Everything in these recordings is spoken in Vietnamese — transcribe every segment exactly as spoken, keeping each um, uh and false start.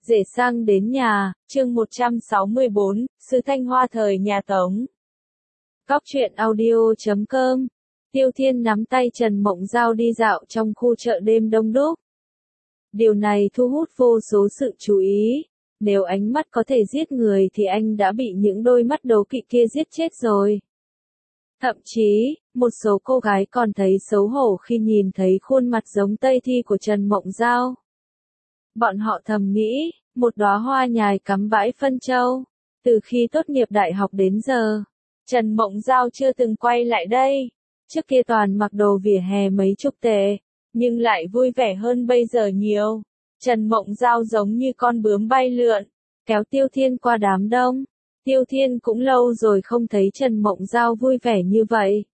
Rể sang đến nhà, chương một trăm sáu mươi bốn, Sứ Thanh Hoa thời nhà Tống. Cóc truyện audio chấm com. Tiêu Thiên nắm tay Trần Mộng Giao đi dạo trong khu chợ đêm đông đúc. Điều này thu hút vô số sự chú ý. Nếu ánh mắt có thể giết người thì anh đã bị những đôi mắt đố kỵ kia giết chết rồi. Thậm chí, một số cô gái còn thấy xấu hổ khi nhìn thấy khuôn mặt giống Tây Thi của Trần Mộng Giao. Bọn họ thầm nghĩ, một đóa hoa nhài cắm bãi phân châu. Từ khi tốt nghiệp đại học đến giờ, Trần Mộng Giao chưa từng quay lại đây. Trước kia toàn mặc đồ vỉa hè mấy chục tệ, nhưng lại vui vẻ hơn bây giờ nhiều. Trần Mộng Giao giống như con bướm bay lượn, kéo Tiêu Thiên qua đám đông. Tiêu Thiên cũng lâu rồi không thấy Trần Mộng Giao vui vẻ như vậy.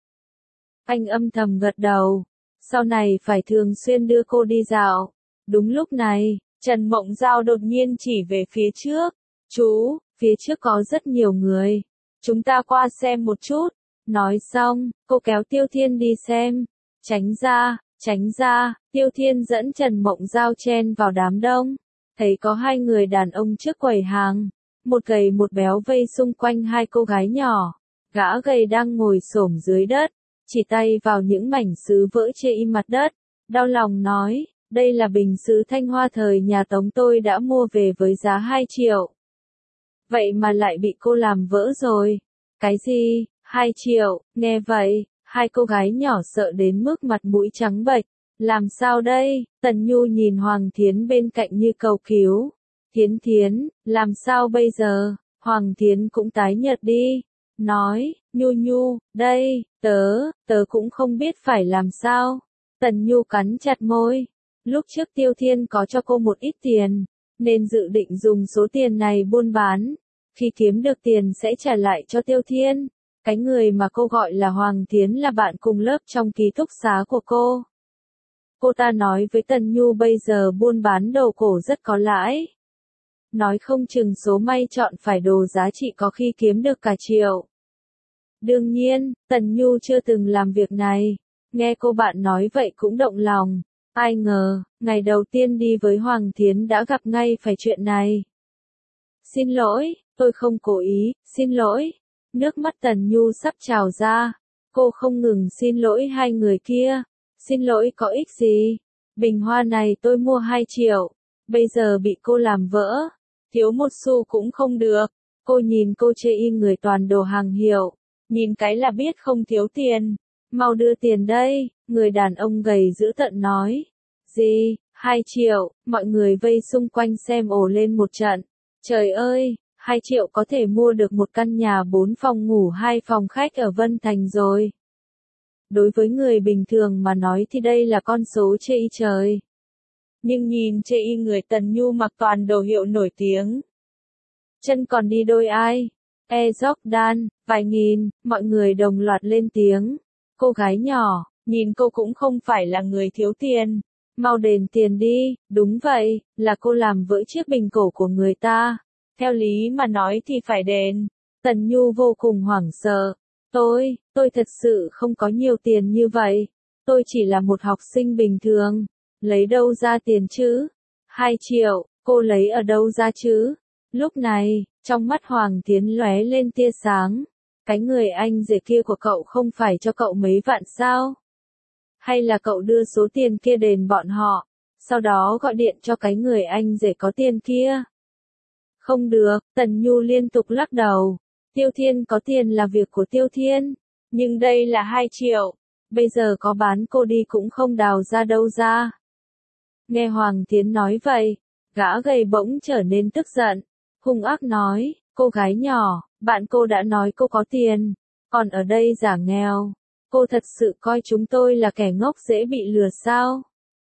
Anh âm thầm gật đầu, sau này phải thường xuyên đưa cô đi dạo. Đúng lúc này, Trần Mộng Giao đột nhiên chỉ về phía trước. Chú, phía trước có rất nhiều người. Chúng ta qua xem một chút. Nói xong, cô kéo Tiêu Thiên đi xem. Tránh ra, tránh ra, Tiêu Thiên dẫn Trần Mộng Giao chen vào đám đông. Thấy có hai người đàn ông trước quầy hàng. Một gầy một béo vây xung quanh hai cô gái nhỏ. Gã gầy đang ngồi xổm dưới đất, chỉ tay vào những mảnh sứ vỡ trên mặt đất. Đau lòng nói, đây là bình sứ Thanh Hoa thời nhà Tống tôi đã mua về với giá hai triệu. Vậy mà lại bị cô làm vỡ rồi. Cái gì? hai triệu, nghe vậy, hai cô gái nhỏ sợ đến mức mặt mũi trắng bệch. Làm sao đây? Tần Nhu nhìn Hoàng Thiến bên cạnh như cầu cứu. Thiến Thiến, làm sao bây giờ? Hoàng Thiến cũng tái nhợt đi. Nói, Nhu Nhu, đây, tớ, tớ cũng không biết phải làm sao. Tần Nhu cắn chặt môi. Lúc trước Tiêu Thiên có cho cô một ít tiền, nên dự định dùng số tiền này buôn bán. Khi kiếm được tiền sẽ trả lại cho Tiêu Thiên. Cái người mà cô gọi là Hoàng Thiến là bạn cùng lớp trong ký túc xá của cô. Cô ta nói với Tần Nhu bây giờ buôn bán đồ cổ rất có lãi. Nói không chừng số may chọn phải đồ giá trị có khi kiếm được cả triệu. Đương nhiên, Tần Nhu chưa từng làm việc này. Nghe cô bạn nói vậy cũng động lòng. Ai ngờ, ngày đầu tiên đi với Hoàng Thiến đã gặp ngay phải chuyện này. Xin lỗi, tôi không cố ý, xin lỗi. Nước mắt Tần Nhu sắp trào ra. Cô không ngừng xin lỗi hai người kia. Xin lỗi có ích gì? Bình hoa này tôi mua hai triệu. Bây giờ bị cô làm vỡ. Thiếu một xu cũng không được. Cô nhìn cô chê y người toàn đồ hàng hiệu. Nhìn cái là biết không thiếu tiền. Mau đưa tiền đây, người đàn ông gầy dữ tợn nói. Gì, hai triệu, mọi người vây xung quanh xem ồ lên một trận. Trời ơi, hai triệu có thể mua được một căn nhà bốn phòng ngủ hai phòng khách ở Vân Thành rồi. Đối với người bình thường mà nói thì đây là con số chê y trời. Nhưng nhìn chê y người Tần Nhu mặc toàn đồ hiệu nổi tiếng. Chân còn đi đôi ai? E Jordan, vài nghìn, mọi người đồng loạt lên tiếng. Cô gái nhỏ, nhìn cô cũng không phải là người thiếu tiền. Mau đền tiền đi, đúng vậy, là cô làm vỡ chiếc bình cổ của người ta. Theo lý mà nói thì phải đền. Tần Nhu vô cùng hoảng sợ. Tôi, tôi thật sự không có nhiều tiền như vậy. Tôi chỉ là một học sinh bình thường. Lấy đâu ra tiền chứ? Hai triệu, cô lấy ở đâu ra chứ? Lúc này, trong mắt Hoàng Thiến lóe lên tia sáng. Cái người anh rể kia của cậu không phải cho cậu mấy vạn sao? Hay là cậu đưa số tiền kia đền bọn họ, sau đó gọi điện cho cái người anh rể có tiền kia? Không được, Tần Nhu liên tục lắc đầu. Tiêu Thiên có tiền là việc của Tiêu Thiên, nhưng đây là hai triệu. Bây giờ có bán cô đi cũng không đào ra đâu ra. Nghe Hoàng Thiến nói vậy, gã gầy bỗng trở nên tức giận, hung ác nói, cô gái nhỏ, bạn cô đã nói cô có tiền, còn ở đây giả nghèo. Cô thật sự coi chúng tôi là kẻ ngốc dễ bị lừa sao?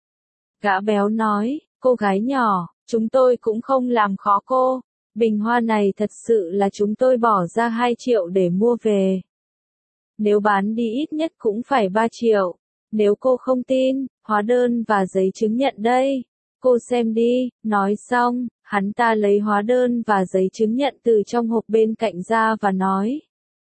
Gã béo nói, cô gái nhỏ, chúng tôi cũng không làm khó cô. Bình hoa này thật sự là chúng tôi bỏ ra hai triệu để mua về. Nếu bán đi ít nhất cũng phải ba triệu. Nếu cô không tin, hóa đơn và giấy chứng nhận đây. Cô xem đi, nói xong, hắn ta lấy hóa đơn và giấy chứng nhận từ trong hộp bên cạnh ra và nói.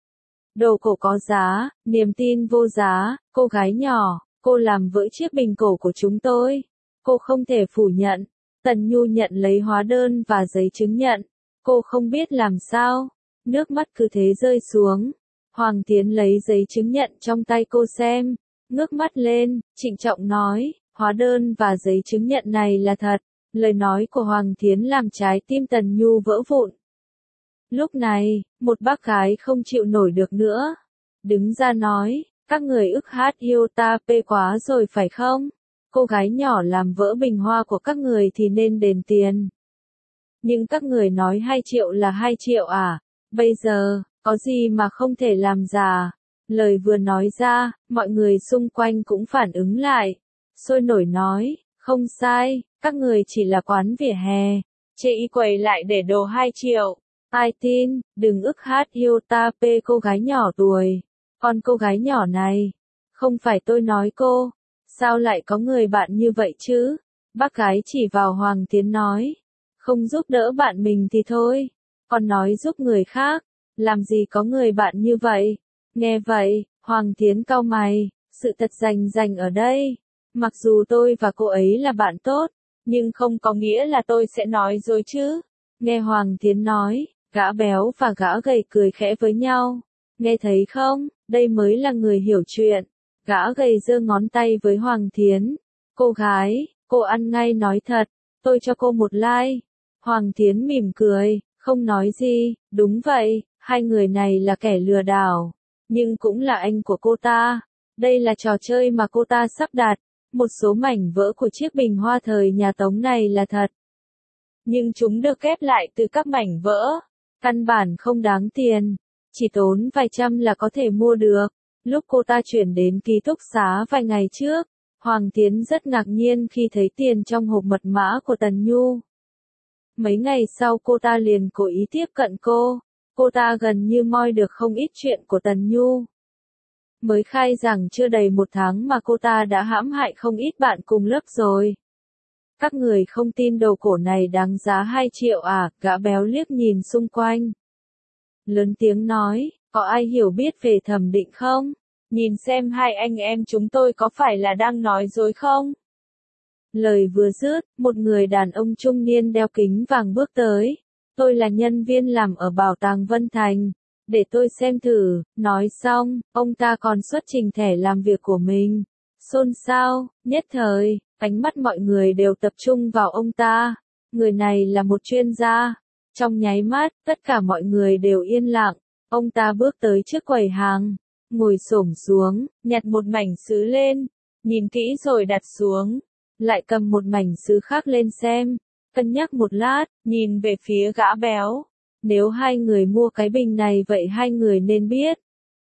Đồ cổ có giá, niềm tin vô giá, cô gái nhỏ, cô làm vỡ chiếc bình cổ của chúng tôi. Cô không thể phủ nhận. Tần Nhu nhận lấy hóa đơn và giấy chứng nhận. Cô không biết làm sao. Nước mắt cứ thế rơi xuống. Hoàng Tiến lấy giấy chứng nhận trong tay cô xem. Ngước mắt lên, trịnh trọng nói, hóa đơn và giấy chứng nhận này là thật. Lời nói của Hoàng Tiến làm trái tim Tần Nhu vỡ vụn. Lúc này, một bác gái không chịu nổi được nữa. Đứng ra nói, các người ức hát yêu ta pê quá rồi phải không? Cô gái nhỏ làm vỡ bình hoa của các người thì nên đền tiền. Nhưng các người nói hai triệu là hai triệu à? Bây giờ, có gì mà không thể làm giả? Lời vừa nói ra, mọi người xung quanh cũng phản ứng lại. Sôi nổi nói, không sai, các người chỉ là quán vỉa hè. Chê y quầy lại để đồ hai triệu. Ai tin, đừng ức hát yêu ta pê cô gái nhỏ tuổi. Còn cô gái nhỏ này, không phải tôi nói cô. Sao lại có người bạn như vậy chứ? Bác gái chỉ vào Hoàng Tiến nói. Không giúp đỡ bạn mình thì thôi. Còn nói giúp người khác. Làm gì có người bạn như vậy? Nghe vậy, Hoàng Tiến cau mày. Sự thật rành rành ở đây. Mặc dù tôi và cô ấy là bạn tốt, nhưng không có nghĩa là tôi sẽ nói dối chứ. Nghe Hoàng Tiến nói, gã béo và gã gầy cười khẽ với nhau. Nghe thấy không? Đây mới là người hiểu chuyện. Gã gầy giơ ngón tay với Hoàng Tiến. Cô gái, cô ăn ngay nói thật. Tôi cho cô một like. Hoàng Tiến mỉm cười, không nói gì. Đúng vậy, hai người này là kẻ lừa đảo. Nhưng cũng là anh của cô ta. Đây là trò chơi mà cô ta sắp đặt. Một số mảnh vỡ của chiếc bình hoa thời nhà Tống này là thật. Nhưng chúng được ghép lại từ các mảnh vỡ. Căn bản không đáng tiền. Chỉ tốn vài trăm là có thể mua được. Lúc cô ta chuyển đến ký túc xá vài ngày trước, Hoàng Tiến rất ngạc nhiên khi thấy tiền trong hộp mật mã của Tần Nhu. Mấy ngày sau cô ta liền cố ý tiếp cận cô. Cô ta gần như moi được không ít chuyện của Tần Nhu. Mới khai rằng chưa đầy một tháng mà cô ta đã hãm hại không ít bạn cùng lớp rồi. Các người không tin đồ cổ này đáng giá hai triệu à? Gã béo liếc nhìn xung quanh. Lớn tiếng nói, có ai hiểu biết về thẩm định không? Nhìn xem hai anh em chúng tôi có phải là đang nói dối không? Lời vừa dứt, một người đàn ông trung niên đeo kính vàng bước tới. Tôi là nhân viên làm ở Bảo tàng Vân Thành. Để tôi xem thử. Nói xong, ông ta còn xuất trình thẻ làm việc của mình. Xôn xao, nhất thời, ánh mắt mọi người đều tập trung vào ông ta. Người này là một chuyên gia. Trong nháy mắt, tất cả mọi người đều yên lặng. Ông ta bước tới trước quầy hàng, ngồi xổm xuống, nhặt một mảnh sứ lên, nhìn kỹ rồi đặt xuống, lại cầm một mảnh sứ khác lên xem, cân nhắc một lát, nhìn về phía gã béo. Nếu hai người mua cái bình này vậy hai người nên biết.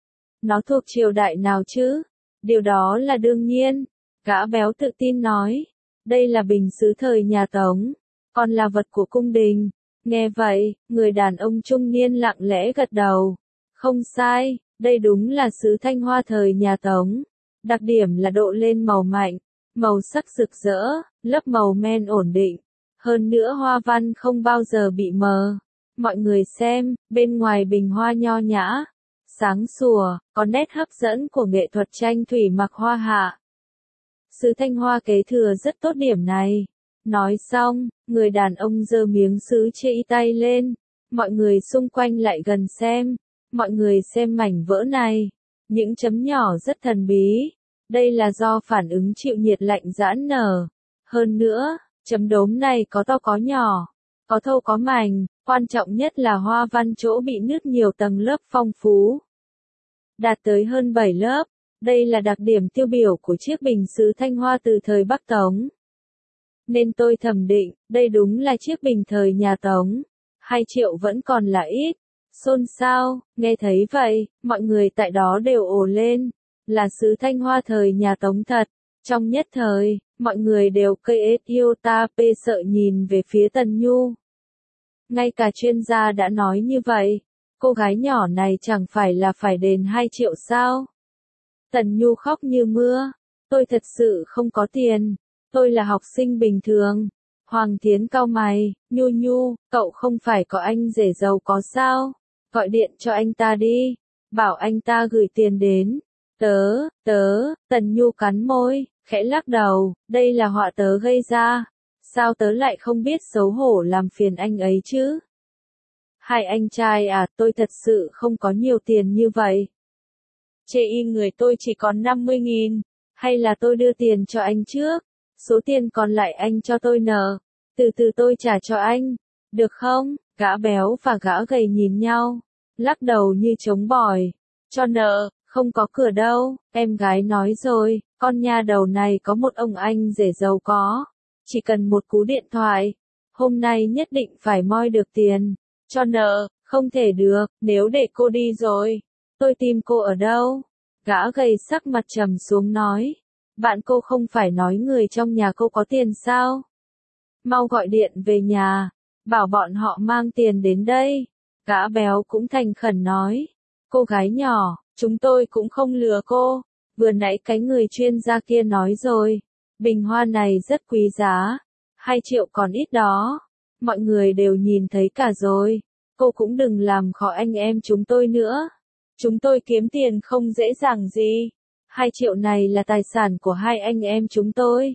Nó thuộc triều đại nào chứ? Điều đó là đương nhiên. Gã béo tự tin nói. Đây là bình sứ thời nhà Tống, còn là vật của cung đình. Nghe vậy, người đàn ông trung niên lặng lẽ gật đầu. Không sai, đây đúng là sứ thanh hoa thời nhà Tống. Đặc điểm là độ lên màu mạnh, màu sắc rực rỡ, lớp màu men ổn định. Hơn nữa hoa văn không bao giờ bị mờ. Mọi người xem, bên ngoài bình hoa nho nhã, sáng sủa, có nét hấp dẫn của nghệ thuật tranh thủy mặc hoa hạ. Sứ thanh hoa kế thừa rất tốt điểm này. Nói xong, người đàn ông giơ miếng sứ chê tay lên. Mọi người xung quanh lại gần xem. Mọi người xem mảnh vỡ này. Những chấm nhỏ rất thần bí. Đây là do phản ứng chịu nhiệt lạnh giãn nở. Hơn nữa, chấm đốm này có to có nhỏ, có thâu có mảnh. Quan trọng nhất là hoa văn chỗ bị nứt nhiều tầng lớp phong phú. Đạt tới hơn bảy lớp. Đây là đặc điểm tiêu biểu của chiếc bình sứ thanh hoa từ thời Bắc Tống. Nên tôi thẩm định, đây đúng là chiếc bình thời nhà Tống. Hai triệu vẫn còn là ít. Xôn xao, nghe thấy vậy, mọi người tại đó đều ồ lên. Là sứ thanh hoa thời nhà Tống thật. Trong nhất thời, mọi người đều cây ết yêu ta pê sợ nhìn về phía Tần Nhu. Ngay cả chuyên gia đã nói như vậy. Cô gái nhỏ này chẳng phải là phải đền hai triệu sao? Tần Nhu khóc như mưa. Tôi thật sự không có tiền. Tôi là học sinh bình thường. Hoàng Tiến cau mày. Nhu Nhu, cậu không phải có anh rể giàu có sao? Gọi điện cho anh ta đi. Bảo anh ta gửi tiền đến. Tớ, tớ, Tần Nhu cắn môi, khẽ lắc đầu. Đây là họa tớ gây ra. Sao tớ lại không biết xấu hổ làm phiền anh ấy chứ? Hai anh trai à, tôi thật sự không có nhiều tiền như vậy. Chê y người tôi chỉ còn năm mươi nghìn, hay là tôi đưa tiền cho anh trước, số tiền còn lại anh cho tôi nợ, từ từ tôi trả cho anh, được không? Gã béo và gã gầy nhìn nhau, lắc đầu như trống bỏi, cho nợ, không có cửa đâu, em gái nói rồi, con nha đầu này có một ông anh rể giàu có, chỉ cần một cú điện thoại, hôm nay nhất định phải moi được tiền, cho nợ, không thể được, nếu để cô đi rồi, tôi tìm cô ở đâu? Gã gầy sắc mặt trầm xuống nói, bạn cô không phải nói người trong nhà cô có tiền sao? Mau gọi điện về nhà, bảo bọn họ mang tiền đến đây. Gã béo cũng thành khẩn nói, cô gái nhỏ, chúng tôi cũng không lừa cô, vừa nãy cái người chuyên gia kia nói rồi, bình hoa này rất quý giá, hai triệu còn ít đó, mọi người đều nhìn thấy cả rồi, cô cũng đừng làm khó anh em chúng tôi nữa. Chúng tôi kiếm tiền không dễ dàng gì. Hai triệu này là tài sản của hai anh em chúng tôi.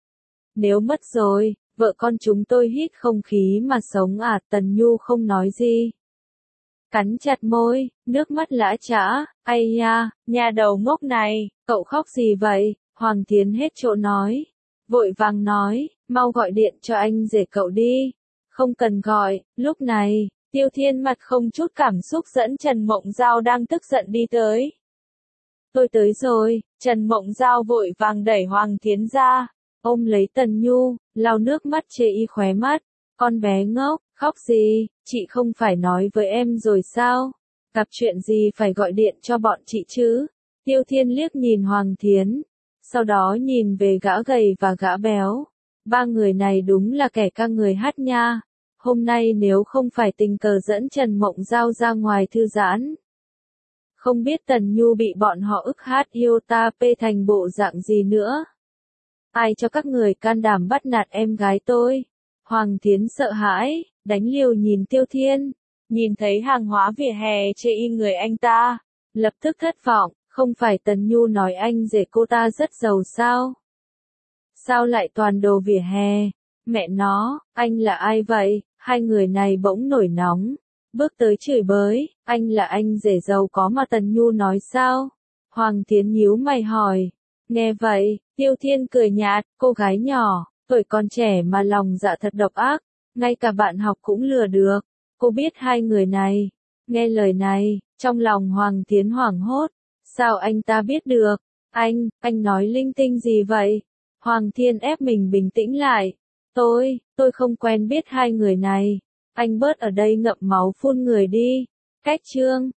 Nếu mất rồi, vợ con chúng tôi hít không khí mà sống à, Tần Nhu không nói gì. Cắn chặt môi, nước mắt lã chã, ây nha, nhà đầu ngốc này, cậu khóc gì vậy? Hoàng Thiến hết chỗ nói. Vội vàng nói, mau gọi điện cho anh rể cậu đi. Không cần gọi, lúc này. Tiêu Thiên mặt không chút cảm xúc dẫn Trần Mộng Giao đang tức giận đi tới. Tôi tới rồi, Trần Mộng Giao vội vàng đẩy Hoàng Thiến ra, ôm lấy Tần Nhu, lau nước mắt chê y khóe mắt. Con bé ngốc, khóc gì, chị không phải nói với em rồi sao? Gặp chuyện gì phải gọi điện cho bọn chị chứ? Tiêu Thiên liếc nhìn Hoàng Thiến, sau đó nhìn về gã gầy và gã béo. Ba người này đúng là kẻ ca người hát nha. Hôm nay nếu không phải tình cờ dẫn Trần Mộng Giao ra ngoài thư giãn. Không biết Tần Nhu bị bọn họ ức hát yêu ta pê thành bộ dạng gì nữa. Ai cho các người can đảm bắt nạt em gái tôi? Hoàng Thiến sợ hãi, đánh liều nhìn Tiêu Thiên, nhìn thấy hàng hóa vỉa hè chê y người anh ta, lập tức thất vọng, không phải Tần Nhu nói anh rể cô ta rất giàu sao? Sao lại toàn đồ vỉa hè? Mẹ nó, anh là ai vậy? Hai người này bỗng nổi nóng, bước tới chửi bới, anh là anh rể giàu có mà Tần Nhu nói sao? Hoàng Thiến nhíu mày hỏi, nghe vậy, Tiêu Thiên cười nhạt, cô gái nhỏ, tuổi còn trẻ mà lòng dạ thật độc ác, ngay cả bạn học cũng lừa được, cô biết hai người này. Nghe lời này, trong lòng Hoàng Thiến hoảng hốt, sao anh ta biết được? Anh, anh nói linh tinh gì vậy? Hoàng Thiên ép mình bình tĩnh lại. Tôi, tôi không quen biết hai người này. Anh bớt ở đây ngậm máu phun người đi. Cách chương